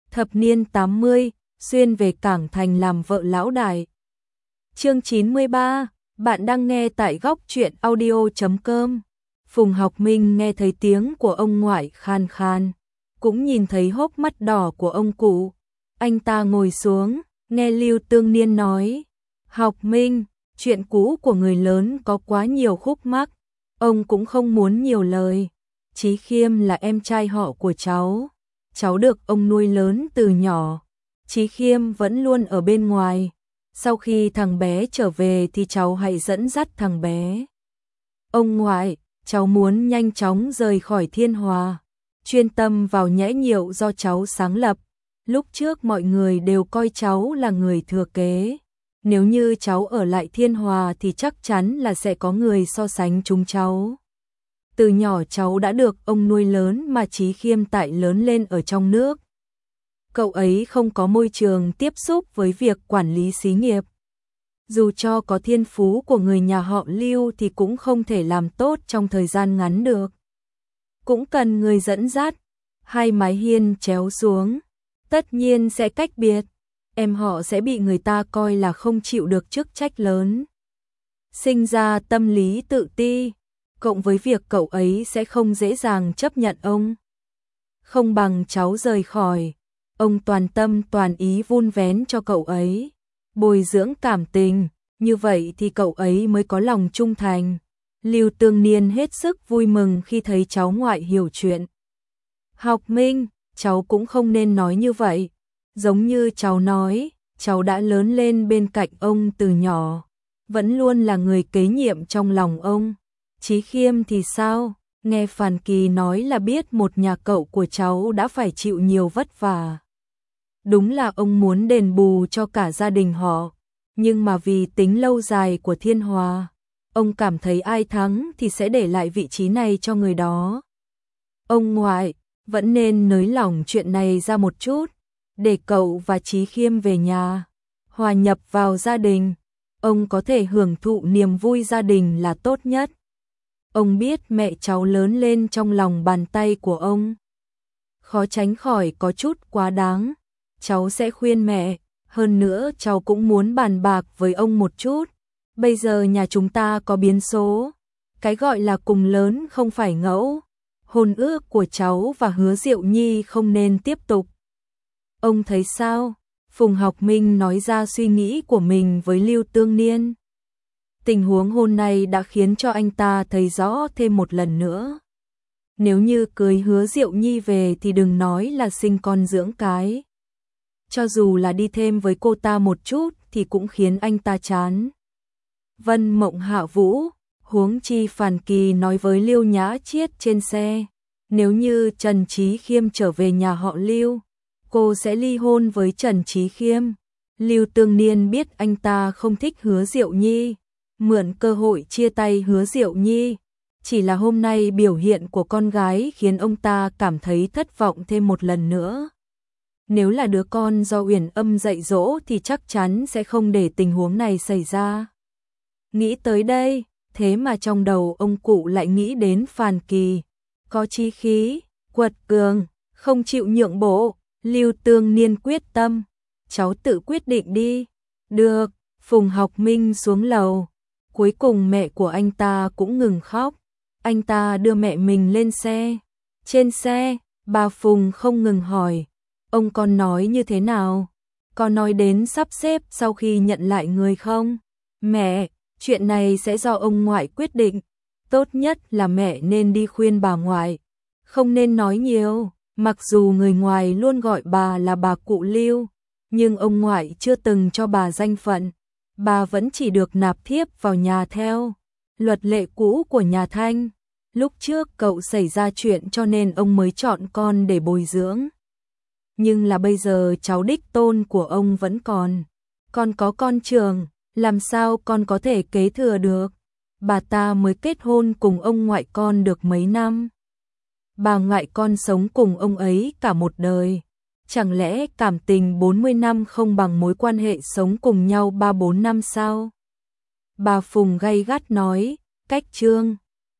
Thập niên 80, xuyên về Cảng Thành làm vợ lão đại. Chương 93, bạn đang nghe tại góc truyện audio.com. Phùng Học Minh nghe thấy tiếng của ông ngoại khan khan, cũng nhìn thấy hốc mắt đỏ của ông cụ. Anh ta ngồi xuống, nghe Lưu Tương Niên nói, Học Minh, chuyện cũ của người lớn có quá nhiều khúc mắc, ông cũng không muốn nhiều lời. Chí Khiêm là em trai họ của cháu được ông nuôi lớn từ nhỏ. Chí Khiêm vẫn luôn ở bên ngoài, sau khi thằng bé trở về thì cháu hãy dẫn dắt thằng bé. Ông ngoại, cháu muốn nhanh chóng rời khỏi Thiên Hòa, chuyên tâm vào nhãi nhiệu do cháu sáng lập. Lúc trước mọi người đều coi cháu là người thừa kế. Nếu như cháu ở lại Thiên Hòa thì chắc chắn là sẽ có người so sánh chúng cháu. Từ nhỏ cháu đã được ông nuôi lớn mà Chí Khiêm tại lớn lên ở trong nước. Cậu ấy không có môi trường tiếp xúc với việc quản lý xí nghiệp. Dù cho có thiên phú của người nhà họ Lưu thì cũng không thể làm tốt trong thời gian ngắn được. Cũng cần người dẫn dắt. Hai mái hiên chéo xuống, tất nhiên sẽ cách biệt. Em họ sẽ bị người ta coi là không chịu được chức trách lớn. Sinh ra tâm lý tự ti, cộng với việc cậu ấy sẽ không dễ dàng chấp nhận ông. Không bằng cháu rời khỏi, ông toàn tâm toàn ý vun vén cho cậu ấy, bồi dưỡng cảm tình, như vậy thì cậu ấy mới có lòng trung thành. Lưu Tương Niên hết sức vui mừng khi thấy cháu ngoại hiểu chuyện. Học Minh, cháu cũng không nên nói như vậy. Giống như cháu nói, cháu đã lớn lên bên cạnh ông từ nhỏ, vẫn luôn là người kế nhiệm trong lòng ông. Chí Khiêm thì sao? Nghe Phàn Kỳ nói là biết một nhà cậu của cháu đã phải chịu nhiều vất vả. Đúng là ông muốn đền bù cho cả gia đình họ, nhưng mà vì tính lâu dài của Thiên Hòa, ông cảm thấy ai thắng thì sẽ để lại vị trí này cho người đó. Ông ngoại, vẫn nên nới lỏng chuyện này ra một chút, để cậu và Chí Khiêm về nhà, hòa nhập vào gia đình. Ông có thể hưởng thụ niềm vui gia đình là tốt nhất. Ông biết mẹ cháu lớn lên trong lòng bàn tay của ông, khó tránh khỏi có chút quá đáng. Cháu sẽ khuyên mẹ, hơn nữa cháu cũng muốn bàn bạc với ông một chút. Bây giờ nhà chúng ta có biến số, cái gọi là cùng lớn không phải ngẫu. Hôn ước của cháu và Hứa Diệu Nhi không nên tiếp tục. Ông thấy sao? Phùng Học Minh nói ra suy nghĩ của mình với Lưu Tương Niên. Tình huống hôm nay đã khiến cho anh ta thấy rõ thêm một lần nữa. Nếu như cưới Hứa Diệu Nhi về thì đừng nói là sinh con dưỡng cái. Cho dù là đi thêm với cô ta một chút thì cũng khiến anh ta chán. Vân Mộng hạ vũ, huống chi Phàn Kỳ nói với Lưu Nhã Chiết trên xe. Nếu như Trần Chí Khiêm trở về nhà họ Lưu, cô sẽ ly hôn với Trần Chí Khiêm. Lưu Tương Niên biết anh ta không thích Hứa Diệu Nhi, mượn cơ hội chia tay Hứa Diệu Nhi. Chỉ là hôm nay biểu hiện của con gái khiến ông ta cảm thấy thất vọng thêm một lần nữa. Nếu là đứa con do Uyển Âm dạy dỗ thì chắc chắn sẽ không để tình huống này xảy ra. Nghĩ tới đây, thế mà trong đầu ông cụ lại nghĩ đến Phàn Kỳ. Có chí khí, quật cường, không chịu nhượng bộ. Lưu Tương Niên quyết tâm, cháu tự quyết định đi. Được. Phùng Học Minh xuống lầu. Cuối cùng mẹ của anh ta cũng ngừng khóc. Anh ta đưa mẹ mình lên xe. Trên xe, bà Phùng không ngừng hỏi, ông con nói như thế nào? Có nói đến sắp xếp sau khi nhận lại người không? Mẹ, chuyện này sẽ do ông ngoại quyết định. Tốt nhất là mẹ nên đi khuyên bà ngoại, không nên nói nhiều. Mặc dù người ngoài luôn gọi bà là bà cụ Lưu, nhưng ông ngoại chưa từng cho bà danh phận. Bà vẫn chỉ được nạp thiếp vào nhà theo luật lệ cũ của nhà Thanh. Lúc trước cậu xảy ra chuyện cho nên ông mới chọn con để bồi dưỡng. Nhưng là bây giờ cháu đích tôn của ông vẫn còn có con Trường, làm sao con có thể kế thừa được? Bà ta mới kết hôn cùng ông ngoại con được mấy năm. Bà ngoại con sống cùng ông ấy cả một đời. Chẳng lẽ cảm tình 40 năm không bằng mối quan hệ sống cùng nhau 3-4 năm sao? Bà Phùng gay gắt nói, cách Trương